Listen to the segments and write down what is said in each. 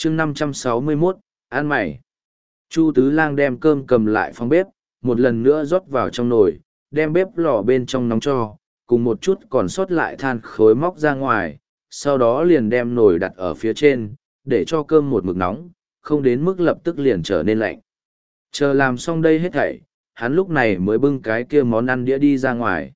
chương 561, ăn mày. Chu Tứ Lang đem cơm cầm lại phòng bếp, một lần nữa rót vào trong nồi, đem bếp lò bên trong nóng cho, cùng một chút còn sót lại than khối móc ra ngoài, sau đó liền đem nồi đặt ở phía trên, để cho cơm một mực nóng, không đến mức lập tức liền trở nên lạnh. Chờ làm xong đây hết thảy, hắn lúc này mới bưng cái kia món ăn đĩa đi ra ngoài.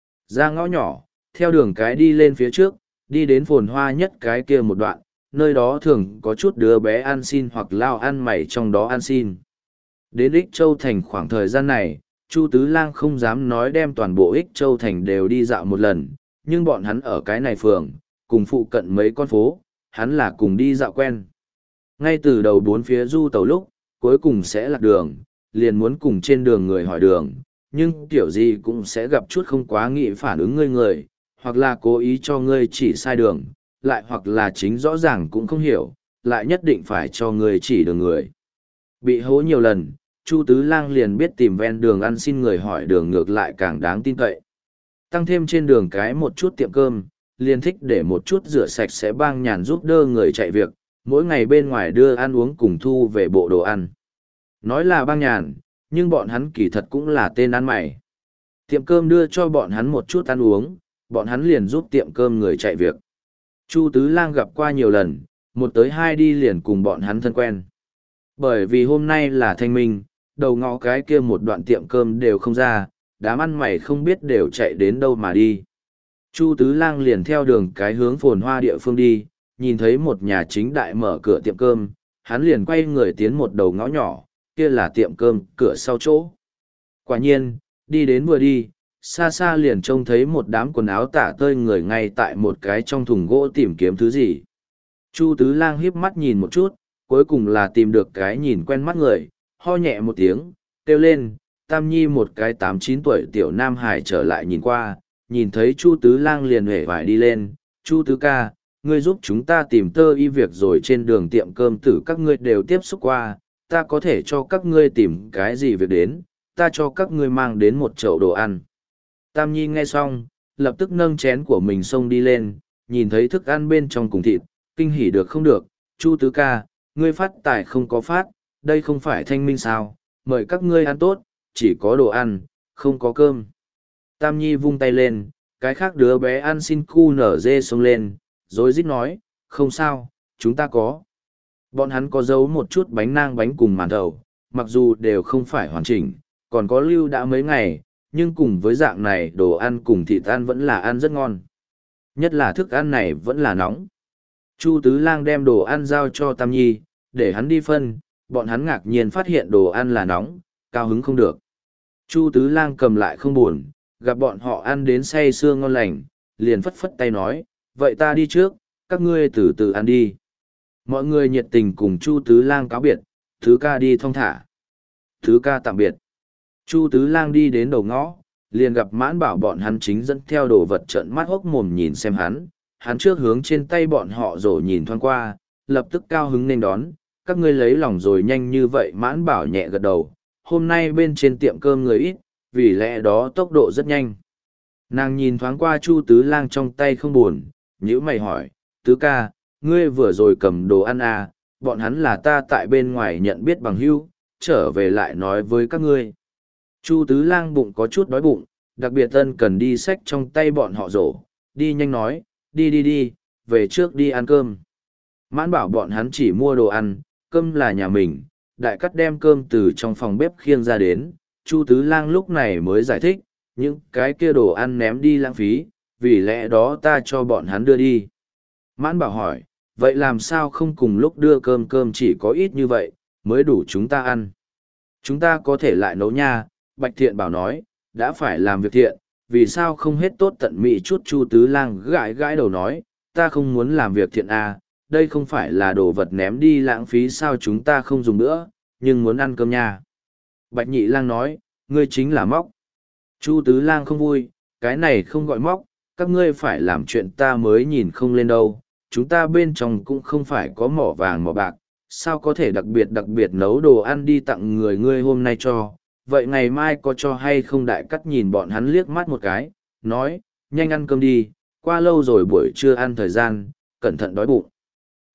Ra ngõ nhỏ, theo đường cái đi lên phía trước, đi đến phồn hoa nhất cái kia một đoạn, nơi đó thường có chút đứa bé ăn xin hoặc lao ăn mày trong đó ăn xin. Đến Ích Châu Thành khoảng thời gian này, Chu Tứ Lang không dám nói đem toàn bộ Ích Châu Thành đều đi dạo một lần, nhưng bọn hắn ở cái này phường, cùng phụ cận mấy con phố, hắn là cùng đi dạo quen. Ngay từ đầu bốn phía du tàu lúc, cuối cùng sẽ lạc đường, liền muốn cùng trên đường người hỏi đường, nhưng kiểu gì cũng sẽ gặp chút không quá nghị phản ứng người, hoặc là cố ý cho ngươi chỉ sai đường, lại hoặc là chính rõ ràng cũng không hiểu, lại nhất định phải cho ngươi chỉ đường người. Bị hố nhiều lần, Chu Tứ Lang liền biết tìm ven đường ăn xin người hỏi đường ngược lại càng đáng tin cậy. Tăng thêm trên đường cái một chút tiệm cơm, liền thích để một chút rửa sạch sẽ bang nhàn giúp đỡ người chạy việc, mỗi ngày bên ngoài đưa ăn uống cùng thu về bộ đồ ăn. Nói là bang nhàn, nhưng bọn hắn kỳ thật cũng là tên ăn mày. Tiệm cơm đưa cho bọn hắn một chút ăn uống, bọn hắn liền giúp tiệm cơm người chạy việc. Chu Tứ Lang gặp qua nhiều lần, một tới hai đi liền cùng bọn hắn thân quen. Bởi vì hôm nay là thanh minh, đầu ngõ cái kia một đoạn tiệm cơm đều không ra, đám ăn mày không biết đều chạy đến đâu mà đi. Chu Tứ Lang liền theo đường cái hướng phồn hoa địa phương đi, nhìn thấy một nhà chính đại mở cửa tiệm cơm, hắn liền quay người tiến một đầu ngõ nhỏ, kia là tiệm cơm cửa sau chỗ. Quả nhiên, đi đến vừa đi, xa xa liền trông thấy một đám quần áo tả tơi người ngay tại một cái trong thùng gỗ tìm kiếm thứ gì. Chu Tứ Lang híp mắt nhìn một chút, cuối cùng là tìm được cái nhìn quen mắt người, ho nhẹ một tiếng, kêu lên, Tam Nhi một cái 8-9 tuổi tiểu nam hải trở lại nhìn qua, nhìn thấy Chu Tứ Lang liền hề vải đi lên, Chu Tứ ca, ngươi giúp chúng ta tìm tơ y việc rồi trên đường tiệm cơm tử các ngươi đều tiếp xúc qua, ta có thể cho các ngươi tìm cái gì việc đến, ta cho các ngươi mang đến một chậu đồ ăn. Tam Nhi nghe xong, lập tức nâng chén của mình xông đi lên, nhìn thấy thức ăn bên trong cùng thịt, kinh hỉ được không được, Chu Tứ ca, ngươi phát tài không có phát, đây không phải thanh minh sao, mời các ngươi ăn tốt, chỉ có đồ ăn, không có cơm. Tam Nhi vung tay lên, cái khác đứa bé ăn xin cu nở dê xông lên, rồi rít nói, không sao, chúng ta có. Bọn hắn có giấu một chút bánh nang bánh cùng màn thầu, mặc dù đều không phải hoàn chỉnh, còn có lưu đã mấy ngày, nhưng cùng với dạng này đồ ăn cùng thịt ăn vẫn là ăn rất ngon. Nhất là thức ăn này vẫn là nóng. Chu Tứ Lang đem đồ ăn giao cho Tam Nhi, để hắn đi phân, bọn hắn ngạc nhiên phát hiện đồ ăn là nóng, cao hứng không được. Chu Tứ Lang cầm lại không buồn, gặp bọn họ ăn đến say sưa ngon lành, liền phất phất tay nói, vậy ta đi trước, các ngươi từ từ ăn đi. Mọi người nhiệt tình cùng Chu Tứ Lang cáo biệt, Thứ ca đi thong thả. Thứ ca tạm biệt. Chu Tứ Lang đi đến đầu ngõ, liền gặp Mãn Bảo bọn hắn chính dẫn theo đồ vật trợn mắt hốc mồm nhìn xem hắn trước hướng trên tay bọn họ rồi nhìn thoáng qua, lập tức cao hứng nên đón, các ngươi lấy lòng rồi nhanh như vậy. Mãn Bảo nhẹ gật đầu, hôm nay bên trên tiệm cơm người ít, vì lẽ đó tốc độ rất nhanh. Nàng nhìn thoáng qua Chu Tứ Lang trong tay không buồn, nhíu mày hỏi, Tứ ca, ngươi vừa rồi cầm đồ ăn à, bọn hắn là ta tại bên ngoài nhận biết bằng hữu, trở về lại nói với các ngươi. Chu Tứ Lang bụng có chút đói bụng, đặc biệt tân cần đi xách trong tay bọn họ rổ, đi nhanh nói, đi, về trước đi ăn cơm. Mãn Bảo bọn hắn chỉ mua đồ ăn, cơm là nhà mình, đại cắt đem cơm từ trong phòng bếp khiêng ra đến, Chu Tứ Lang lúc này mới giải thích, những cái kia đồ ăn ném đi lãng phí, vì lẽ đó ta cho bọn hắn đưa đi. Mãn Bảo hỏi, vậy làm sao không cùng lúc đưa cơm chỉ có ít như vậy, mới đủ chúng ta ăn. Chúng ta có thể lại nấu nha, Bạch Thiện Bảo nói, đã phải làm việc thiện, vì sao không hết tốt tận mỹ chút. Chu Tứ Lang gãi gãi đầu nói, ta không muốn làm việc thiện à, đây không phải là đồ vật ném đi lãng phí sao, chúng ta không dùng nữa, nhưng muốn ăn cơm nha. Bạch Nhị Lang nói, ngươi chính là móc. Chu Tứ Lang không vui, cái này không gọi móc, các ngươi phải làm chuyện ta mới nhìn không lên đâu, chúng ta bên trong cũng không phải có mỏ vàng mỏ bạc, sao có thể đặc biệt nấu đồ ăn đi tặng người ngươi hôm nay cho, vậy ngày mai có cho hay không. Đại cắt nhìn bọn hắn liếc mắt một cái, nói, nhanh ăn cơm đi, qua lâu rồi buổi trưa ăn thời gian, cẩn thận đói bụng.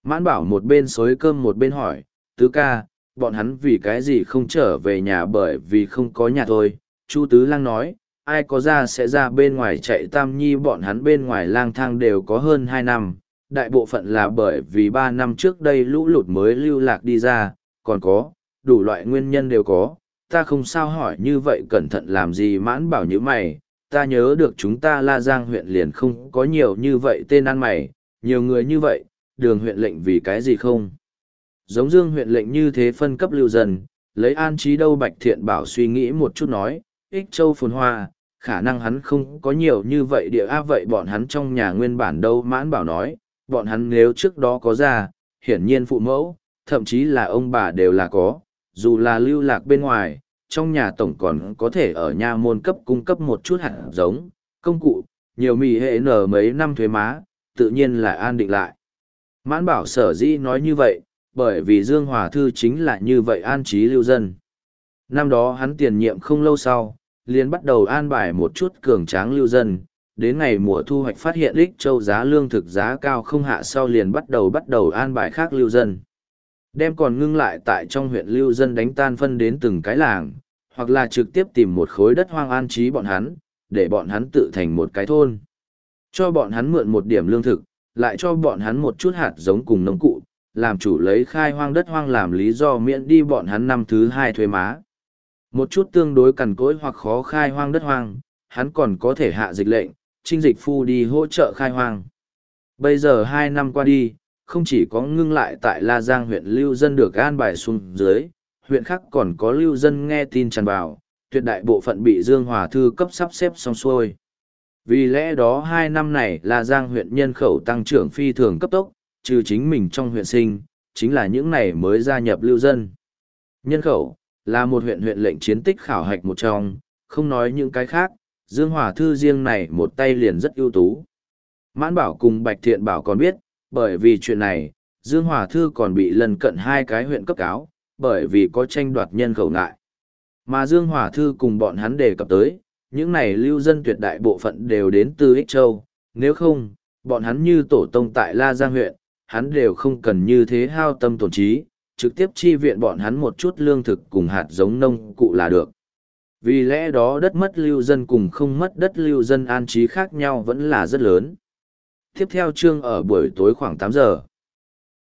Mãn Bảo một bên xối cơm một bên hỏi, tứ ca, bọn hắn vì cái gì không trở về nhà bởi vì không có nhà thôi. Chu Tứ Lang nói, ai có ra sẽ ra bên ngoài chạy Tam Nhi, bọn hắn bên ngoài lang thang đều có hơn 2 năm. Đại bộ phận là bởi vì 3 năm trước đây lũ lụt mới lưu lạc đi ra, còn có, đủ loại nguyên nhân đều có. Ta không sao hỏi như vậy cẩn thận làm gì. Mãn Bảo như mày, ta nhớ được chúng ta La Giang huyện liền không có nhiều như vậy tên ăn mày, nhiều người như vậy, đường huyện lệnh vì cái gì không? Giống Dương huyện lệnh như thế phân cấp lưu dân, lấy an trí đâu. Bạch Thiện Bảo suy nghĩ một chút nói, Ích Châu phồn hoa, khả năng hắn không có nhiều như vậy địa vậy bọn hắn trong nhà nguyên bản đâu. Mãn Bảo nói, bọn hắn nếu trước đó có ra, hiển nhiên phụ mẫu, thậm chí là ông bà đều là có, dù là lưu lạc bên ngoài, trong nhà tổng còn có thể ở nha môn cấp cung cấp một chút hạt giống, công cụ, nhiều mì hệ nở mấy năm thuế má, tự nhiên là an định lại. Mãn Bảo sở dĩ nói như vậy, bởi vì Dương Hòa Thư chính là như vậy an trí lưu dân. Năm đó hắn tiền nhiệm không lâu sau, liền bắt đầu an bài một chút cường tráng lưu dân, đến ngày mùa thu hoạch phát hiện Ích Châu giá lương thực giá cao không hạ sau liền bắt đầu an bài khác lưu dân. Đem còn ngưng lại tại trong huyện lưu dân đánh tan phân đến từng cái làng, hoặc là trực tiếp tìm một khối đất hoang an trí bọn hắn, để bọn hắn tự thành một cái thôn. Cho bọn hắn mượn một điểm lương thực, lại cho bọn hắn một chút hạt giống cùng nông cụ, làm chủ lấy khai hoang đất hoang làm lý do miễn đi bọn hắn năm thứ 2 thuế má. Một chút tương đối cằn cỗi hoặc khó khai hoang đất hoang, hắn còn có thể hạ dịch lệnh, trinh dịch phu đi hỗ trợ khai hoang. Bây giờ 2 năm qua đi, không chỉ có ngưng lại tại La Giang huyện lưu dân được an bài xuống dưới, huyện khác còn có lưu dân nghe tin tràn vào, tuyệt đại bộ phận bị Dương Hòa Thư cấp sắp xếp xong xuôi. Vì lẽ đó 2 năm này La Giang huyện nhân khẩu tăng trưởng phi thường cấp tốc, trừ chính mình trong huyện sinh, chính là những này mới gia nhập lưu dân. Nhân khẩu, là một huyện lệnh chiến tích khảo hạch một trong, không nói những cái khác, Dương Hòa Thư riêng này một tay liền rất ưu tú. Mãn Bảo cùng Bạch Thiện Bảo còn biết, bởi vì chuyện này, Dương Hòa Thư còn bị lần cận 2 cái huyện cấp cáo, bởi vì có tranh đoạt nhân khẩu ngại. Mà Dương Hòa Thư cùng bọn hắn đề cập tới, những này lưu dân tuyệt đại bộ phận đều đến từ Ích Châu, nếu không, bọn hắn như tổ tông tại La Giang huyện, hắn đều không cần như thế hao tâm tổn trí, trực tiếp chi viện bọn hắn một chút lương thực cùng hạt giống nông cụ là được. Vì lẽ đó đất mất lưu dân cùng không mất đất lưu dân an trí khác nhau vẫn là rất lớn. Tiếp theo chương ở buổi tối khoảng 8 giờ.